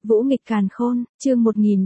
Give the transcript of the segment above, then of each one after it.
Vũ nghịch càn khôn, chương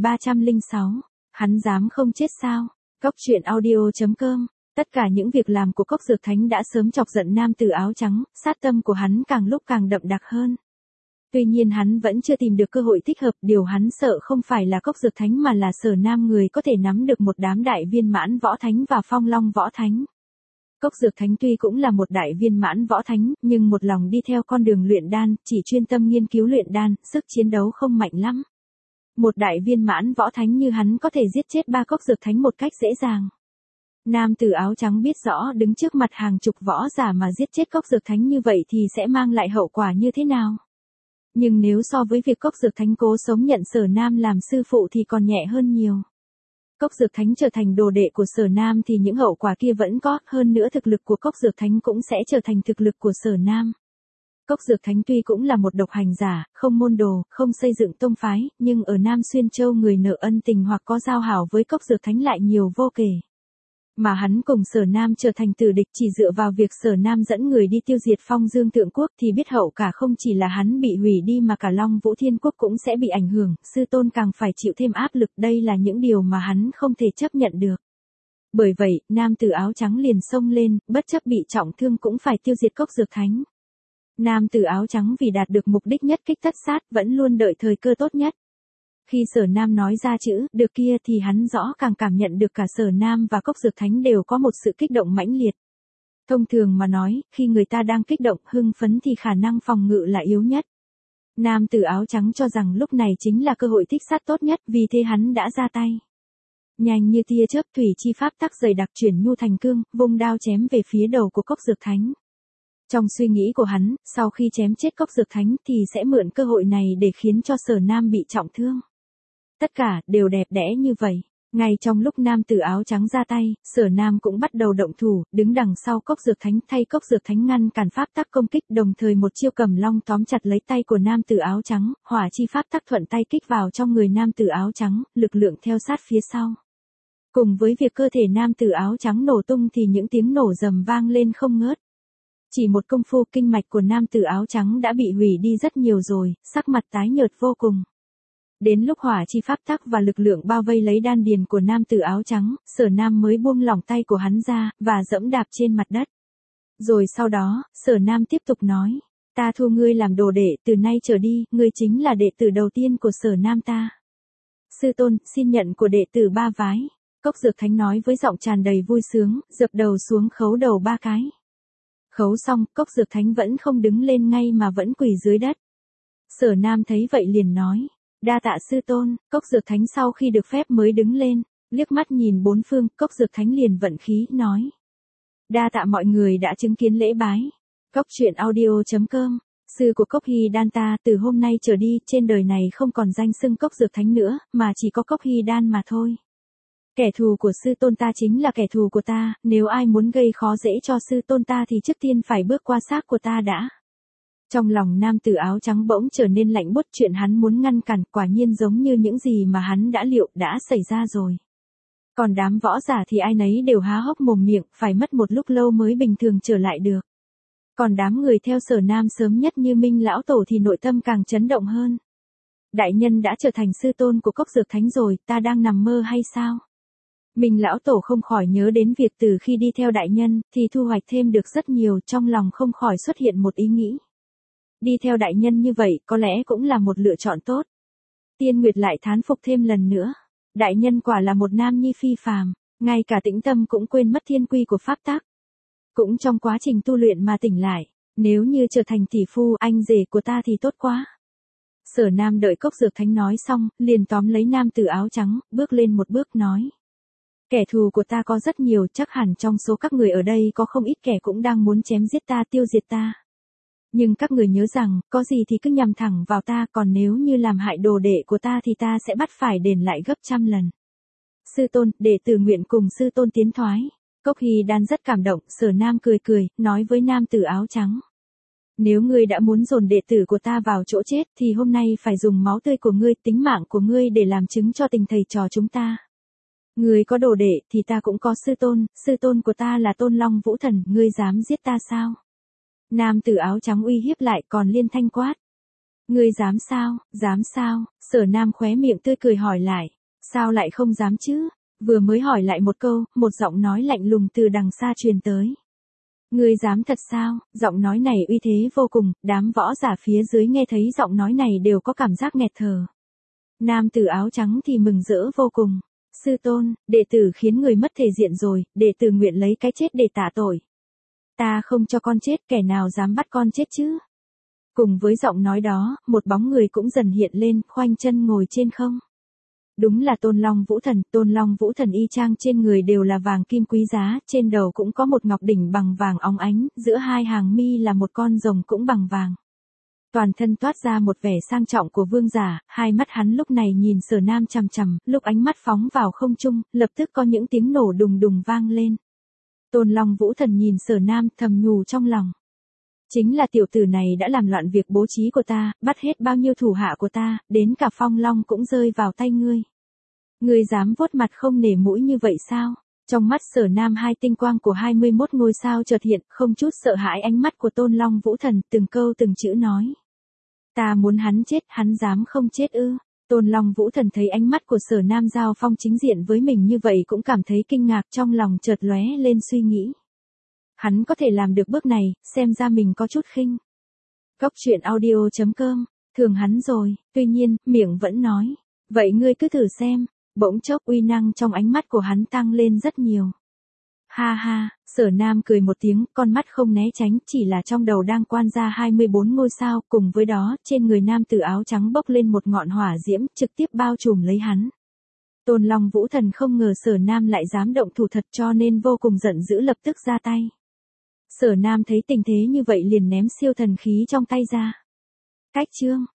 1306. Hắn dám không chết sao? Cóc truyện audio.com. Tất cả những việc làm của Cốc Dược Thánh đã sớm chọc giận nam tử áo trắng, sát tâm của hắn càng lúc càng đậm đặc hơn. Tuy nhiên hắn vẫn chưa tìm được cơ hội thích hợp, điều hắn sợ không phải là Cốc Dược Thánh mà là Sở Nam người có thể nắm được một đám đại viên mãn võ thánh và phong long võ thánh. Cốc Dược Thánh tuy cũng là một đại viên mãn võ thánh, nhưng một lòng đi theo con đường luyện đan, chỉ chuyên tâm nghiên cứu luyện đan, sức chiến đấu không mạnh lắm. Một đại viên mãn võ thánh như hắn có thể giết chết ba Cốc Dược Thánh một cách dễ dàng. Nam tử áo trắng biết rõ đứng trước mặt hàng chục võ giả mà giết chết Cốc Dược Thánh như vậy thì sẽ mang lại hậu quả như thế nào. Nhưng nếu so với việc Cốc Dược Thánh cố sống nhận Sở Nam làm sư phụ thì còn nhẹ hơn nhiều. Cốc Dược Thánh trở thành đồ đệ của Sở Nam thì những hậu quả kia vẫn có, hơn nữa thực lực của Cốc Dược Thánh cũng sẽ trở thành thực lực của Sở Nam. Cốc Dược Thánh tuy cũng là một độc hành giả, không môn đồ, không xây dựng tông phái, nhưng ở Nam Xuyên Châu người nợ ân tình hoặc có giao hảo với Cốc Dược Thánh lại nhiều vô kể. Mà hắn cùng Sở Nam trở thành tử địch chỉ dựa vào việc Sở Nam dẫn người đi tiêu diệt Phong Dương Tượng Quốc thì biết hậu cả không chỉ là hắn bị hủy đi mà cả Long Vũ Thiên Quốc cũng sẽ bị ảnh hưởng, sư tôn càng phải chịu thêm áp lực, đây là những điều mà hắn không thể chấp nhận được. Bởi vậy, nam tử áo trắng liền xông lên, bất chấp bị trọng thương cũng phải tiêu diệt Cốc Dược Thánh. Nam tử áo trắng vì đạt được mục đích nhất kích tất sát vẫn luôn đợi thời cơ tốt nhất. Khi Sở Nam nói ra chữ được kia thì hắn rõ càng cảm nhận được cả Sở Nam và Cốc Dược Thánh đều có một sự kích động mãnh liệt. Thông thường mà nói, khi người ta đang kích động, hưng phấn thì khả năng phòng ngự là yếu nhất. Nam tử áo trắng cho rằng lúc này chính là cơ hội thích sát tốt nhất, vì thế hắn đã ra tay. Nhanh như tia chớp, thủy chi pháp tắc dày đặc chuyển nhu thành cương, vung đao chém về phía đầu của Cốc Dược Thánh. Trong suy nghĩ của hắn, sau khi chém chết Cốc Dược Thánh thì sẽ mượn cơ hội này để khiến cho Sở Nam bị trọng thương. Tất cả đều đẹp đẽ như vậy. Ngay trong lúc nam tử áo trắng ra tay, Sở Nam cũng bắt đầu động thủ, đứng đằng sau Cốc Dược Thánh thay Cốc Dược Thánh ngăn cản pháp tắc công kích, đồng thời một chiêu cầm long tóm chặt lấy tay của nam tử áo trắng, hỏa chi pháp tắc thuận tay kích vào trong người nam tử áo trắng, lực lượng theo sát phía sau. Cùng với việc cơ thể nam tử áo trắng nổ tung thì những tiếng nổ rầm vang lên không ngớt. Chỉ một công phu kinh mạch của nam tử áo trắng đã bị hủy đi rất nhiều rồi, sắc mặt tái nhợt vô cùng. Đến lúc hỏa chi pháp tắc và lực lượng bao vây lấy đan điền của nam tử áo trắng, Sở Nam mới buông lỏng tay của hắn ra, và dẫm đạp trên mặt đất. Rồi sau đó, Sở Nam tiếp tục nói, ta thu ngươi làm đồ đệ, từ nay trở đi, ngươi chính là đệ tử đầu tiên của Sở Nam ta. Sư tôn, xin nhận của đệ tử ba vái. Cốc Dược Thánh nói với giọng tràn đầy vui sướng, dập đầu xuống khấu đầu ba cái. Khấu xong, Cốc Dược Thánh vẫn không đứng lên ngay mà vẫn quỳ dưới đất. Sở Nam thấy vậy liền nói, đa tạ sư tôn. Cốc Dược Thánh sau khi được phép mới đứng lên, liếc mắt nhìn bốn phương, Cốc Dược Thánh liền vận khí, nói. Đa tạ mọi người đã chứng kiến lễ bái. Cóc truyện audio.com. Sư của Cốc Hy Đan ta từ hôm nay trở đi, trên đời này không còn danh xưng Cốc Dược Thánh nữa, mà chỉ có Cốc Hy Đan mà thôi. Kẻ thù của sư tôn ta chính là kẻ thù của ta, nếu ai muốn gây khó dễ cho sư tôn ta thì trước tiên phải bước qua xác của ta đã. Trong lòng nam tử áo trắng bỗng trở nên lạnh buốt, chuyện hắn muốn ngăn cản quả nhiên giống như những gì mà hắn đã liệu đã xảy ra rồi. Còn đám võ giả thì ai nấy đều há hốc mồm miệng, phải mất một lúc lâu mới bình thường trở lại được. Còn đám người theo Sở Nam sớm nhất như Minh Lão Tổ thì nội tâm càng chấn động hơn. Đại nhân đã trở thành sư tôn của Cốc Dược Thánh rồi, ta đang nằm mơ hay sao? Minh Lão Tổ không khỏi nhớ đến việc từ khi đi theo đại nhân thì thu hoạch thêm được rất nhiều, trong lòng không khỏi xuất hiện một ý nghĩ. Đi theo đại nhân như vậy có lẽ cũng là một lựa chọn tốt. Tiên Nguyệt lại thán phục thêm lần nữa. Đại nhân quả là một nam nhi phi phàm, ngay cả tĩnh tâm cũng quên mất thiên quy của pháp tắc. Cũng trong quá trình tu luyện mà tỉnh lại, nếu như trở thành tỷ phu anh rể của ta thì tốt quá. Sở Nam đợi Cốc Dược Thánh nói xong, liền tóm lấy nam tử áo trắng, bước lên một bước nói. Kẻ thù của ta có rất nhiều, chắc hẳn trong số các người ở đây có không ít kẻ cũng đang muốn chém giết ta, tiêu diệt ta. Nhưng các người nhớ rằng, có gì thì cứ nhằm thẳng vào ta, còn nếu như làm hại đồ đệ của ta thì ta sẽ bắt phải đền lại gấp trăm lần. Sư tôn, đệ tử nguyện cùng sư tôn tiến thoái. Cốc Hy Đan rất cảm động, Sở Nam cười cười, nói với nam tử áo trắng. Nếu ngươi đã muốn dồn đệ tử của ta vào chỗ chết thì hôm nay phải dùng máu tươi của ngươi, tính mạng của ngươi để làm chứng cho tình thầy trò chúng ta. Ngươi có đồ đệ thì ta cũng có sư tôn của ta là Tôn Long Vũ Thần, ngươi dám giết ta sao? Nam tử áo trắng uy hiếp lại còn liên thanh quát. Ngươi dám sao, dám sao, Sở Nam khóe miệng tươi cười hỏi lại. Sao lại không dám chứ? Vừa mới hỏi lại một câu, một giọng nói lạnh lùng từ đằng xa truyền tới. Ngươi dám thật sao? Giọng nói này uy thế vô cùng, đám võ giả phía dưới nghe thấy giọng nói này đều có cảm giác nghẹt thở. Nam tử áo trắng thì mừng rỡ vô cùng. Sư tôn, đệ tử khiến người mất thể diện rồi, đệ tử nguyện lấy cái chết để tạ tội. Ta không cho con chết, kẻ nào dám bắt con chết chứ? Cùng với giọng nói đó, một bóng người cũng dần hiện lên, khoanh chân ngồi trên không. Đúng là Tôn Long Vũ Thần y chang trên người đều là vàng kim quý giá, trên đầu cũng có một ngọc đỉnh bằng vàng óng ánh, giữa hai hàng mi là một con rồng cũng bằng vàng. Toàn thân toát ra một vẻ sang trọng của vương giả, hai mắt hắn lúc này nhìn Sở Nam chằm chằm, lúc ánh mắt phóng vào không trung, lập tức có những tiếng nổ đùng đùng vang lên. Tôn Long Vũ Thần nhìn Sở Nam thầm nhủ trong lòng. Chính là tiểu tử này đã làm loạn việc bố trí của ta, bắt hết bao nhiêu thủ hạ của ta, đến cả Phong Long cũng rơi vào tay ngươi. Ngươi dám vuốt mặt không nể mũi như vậy sao? Trong mắt Sở Nam hai tinh quang của 21 ngôi sao chợt hiện, không chút sợ hãi ánh mắt của Tôn Long Vũ Thần, từng câu từng chữ nói. Ta muốn hắn chết, hắn dám không chết ư? Tôn Long Vũ Thần thấy ánh mắt của Sở Nam giao phong chính diện với mình như vậy cũng cảm thấy kinh ngạc, trong lòng chợt lóe lên suy nghĩ. Hắn có thể làm được bước này, xem ra mình có chút khinh. Cóc truyện audio.com, thường hắn rồi, tuy nhiên, miệng vẫn nói. Vậy ngươi cứ thử xem, bỗng chốc uy năng trong ánh mắt của hắn tăng lên rất nhiều. Ha ha, Sở Nam cười một tiếng, con mắt không né tránh, chỉ là trong đầu đang quan ra 24 ngôi sao, cùng với đó, trên người nam tử áo trắng bốc lên một ngọn hỏa diễm, trực tiếp bao trùm lấy hắn. Tôn Long Vũ Thần không ngờ Sở Nam lại dám động thủ thật cho nên vô cùng giận dữ lập tức ra tay. Sở Nam thấy tình thế như vậy liền ném siêu thần khí trong tay ra. Cách chương